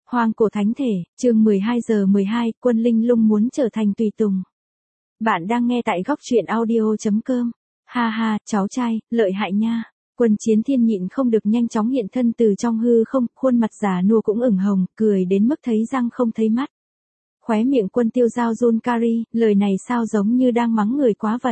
Hoang cổ thánh thể, chương 12:12, quân linh lung muốn trở thành tùy tùng. Bạn đang nghe tại góc truyện audio.com. Ha ha, cháu trai, lợi hại nha. Quân Chiến Thiên nhịn không được nhanh chóng hiện thân từ trong hư không, khuôn mặt già nua cũng ửng hồng, cười đến mức thấy răng không thấy mắt. Khóe miệng Quân Tiêu Giao run cari, lời này sao giống như đang mắng người quá vậy.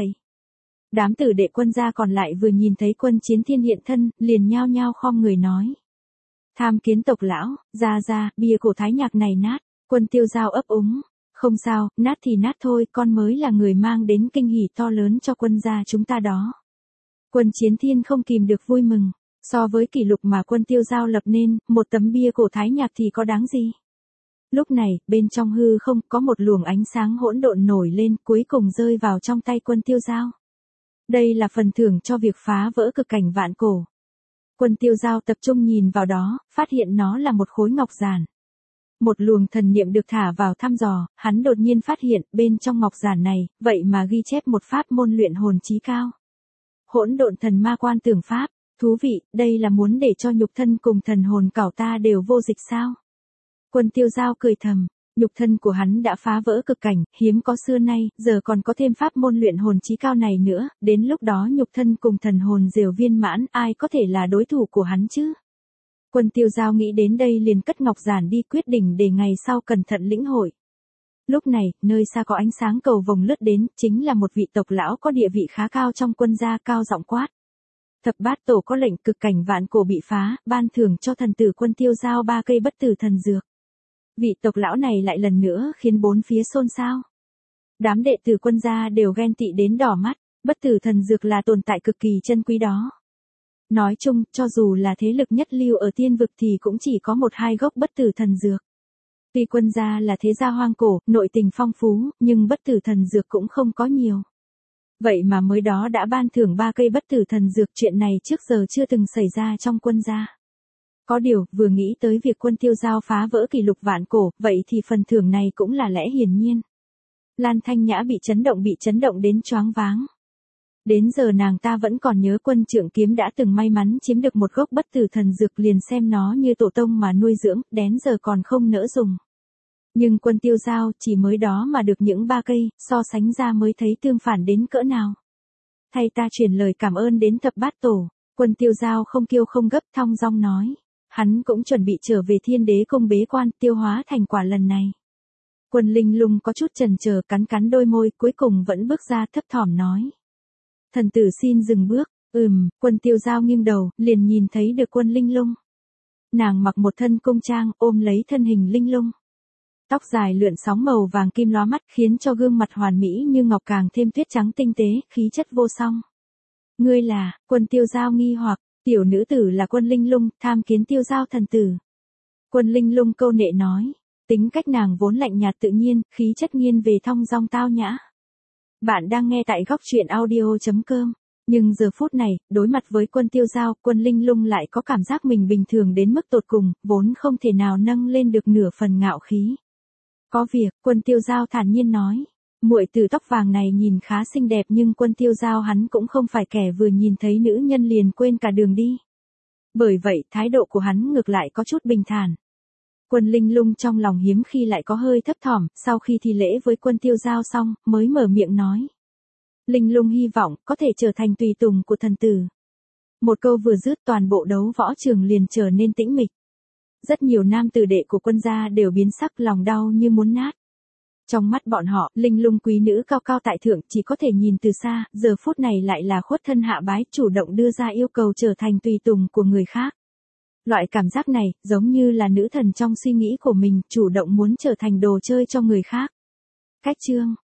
Đám tử đệ Quân gia còn lại vừa nhìn thấy Quân Chiến Thiên hiện thân, liền nhao nhao khom người nói. Tham kiến tộc lão, ra, bia cổ thái nhạc này nát. Quân Tiêu Giao ấp úng. Không sao, nát thì nát thôi, con mới là người mang đến kinh hỉ to lớn cho quân gia chúng ta đó. Quân Chiến Thiên không kìm được vui mừng. So với kỷ lục mà Quân Tiêu Giao lập nên, một tấm bia cổ thái nhạc thì có đáng gì. Lúc này, bên trong hư không có một luồng ánh sáng hỗn độn nổi lên, cuối cùng rơi vào trong tay Quân Tiêu Giao. Đây là phần thưởng cho việc phá vỡ cực cảnh vạn cổ. Quân Tiêu Giao tập trung nhìn vào đó, phát hiện nó là một khối ngọc giản. Một luồng thần niệm được thả vào thăm dò, hắn đột nhiên phát hiện bên trong ngọc giản này, vậy mà ghi chép một pháp môn luyện hồn chí cao. Hỗn độn thần ma quan tưởng pháp, thú vị, đây là muốn để cho nhục thân cùng thần hồn cảo ta đều vô dịch sao? Quân Tiêu Giao cười thầm, nhục thân của hắn đã phá vỡ cực cảnh, hiếm có xưa nay, giờ còn có thêm pháp môn luyện hồn chí cao này nữa, đến lúc đó nhục thân cùng thần hồn đều viên mãn, ai có thể là đối thủ của hắn chứ? Quân Tiêu Giao nghĩ đến đây liền cất ngọc giản đi, quyết định để ngày sau cẩn thận lĩnh hội. Lúc này, nơi xa có ánh sáng cầu vồng lướt đến, chính là một vị tộc lão có địa vị khá cao trong quân gia, cao giọng quát. Thập bát tổ có lệnh cực cảnh vạn cổ bị phá, ban thưởng cho thần tử Quân Tiêu Giao 3 cây bất tử thần dược. Vị tộc lão này lại lần nữa khiến bốn phía xôn xao. Đám đệ tử quân gia đều ghen tị đến đỏ mắt, bất tử thần dược là tồn tại cực kỳ chân quý đó. Nói chung, cho dù là thế lực nhất lưu ở tiên vực thì cũng chỉ có 1-2 gốc bất tử thần dược. Tuy quân gia là thế gia hoang cổ, nội tình phong phú, nhưng bất tử thần dược cũng không có nhiều. Vậy mà mới đó đã ban thưởng 3 cây bất tử thần dược, chuyện này trước giờ chưa từng xảy ra trong quân gia. Có điều, vừa nghĩ tới việc Quân Tiêu Giao phá vỡ kỷ lục vạn cổ, vậy thì phần thưởng này cũng là lẽ hiển nhiên. Lan Thanh Nhã bị chấn động đến choáng váng. Đến giờ nàng ta vẫn còn nhớ Quân Trượng Kiếm đã từng may mắn chiếm được một gốc bất tử thần dược, liền xem nó như tổ tông mà nuôi dưỡng, đến giờ còn không nỡ dùng. Nhưng Quân Tiêu Giao chỉ mới đó mà được những 3 cây, so sánh ra mới thấy tương phản đến cỡ nào. Thay ta truyền lời cảm ơn đến thập bát tổ. Quân Tiêu Giao không kiêu không gấp, thong dong nói. Hắn cũng chuẩn bị trở về Thiên Đế Cung bế quan, tiêu hóa thành quả lần này. Quân Linh Lung có chút chần chờ, cắn đôi môi, cuối cùng vẫn bước ra, thấp thỏm nói. Thần tử xin dừng bước. Quân Tiêu Giao nghiêng đầu, liền nhìn thấy được Quân Linh Lung. Nàng mặc một thân cung trang, ôm lấy thân hình Linh Lung. Tóc dài lượn sóng màu vàng kim lóa mắt, khiến cho gương mặt hoàn mỹ như ngọc càng thêm tuyết trắng tinh tế, khí chất vô song. Ngươi là? Quân Tiêu Giao nghi hoặc. Tiểu nữ tử là Quân Linh Lung, tham kiến Tiêu Giao thần tử. Quân Linh Lung câu nệ nói. Tính cách nàng vốn lạnh nhạt tự nhiên, khí chất nghiêng về thong dong tao nhã. Bạn đang nghe tại góc truyện audio.com. Nhưng giờ phút này, đối mặt với Quân Tiêu Giao, Quân Linh Lung lại có cảm giác mình bình thường đến mức tột cùng, vốn không thể nào nâng lên được nửa phần ngạo khí. Có việc, Quân Tiêu Giao thản nhiên nói. Muội tử tóc vàng này nhìn khá xinh đẹp, nhưng Quân Tiêu Giao hắn cũng không phải kẻ vừa nhìn thấy nữ nhân liền quên cả đường đi. Bởi vậy, thái độ của hắn ngược lại có chút bình thản. Quân Linh Lung trong lòng hiếm khi lại có hơi thấp thỏm, sau khi thi lễ với Quân Tiêu Giao xong, mới mở miệng nói. Linh Lung hy vọng có thể trở thành tùy tùng của thần tử. Một câu vừa dứt, toàn bộ đấu võ trường liền trở nên tĩnh mịch. Rất nhiều nam tử đệ của quân gia đều biến sắc, lòng đau như muốn nát. Trong mắt bọn họ, Linh Lung quý nữ cao cao tại thượng chỉ có thể nhìn từ xa, giờ phút này lại là khuất thân hạ bái, chủ động đưa ra yêu cầu trở thành tùy tùng của người khác. Loại cảm giác này, giống như là nữ thần trong suy nghĩ của mình, chủ động muốn trở thành đồ chơi cho người khác. Cách chương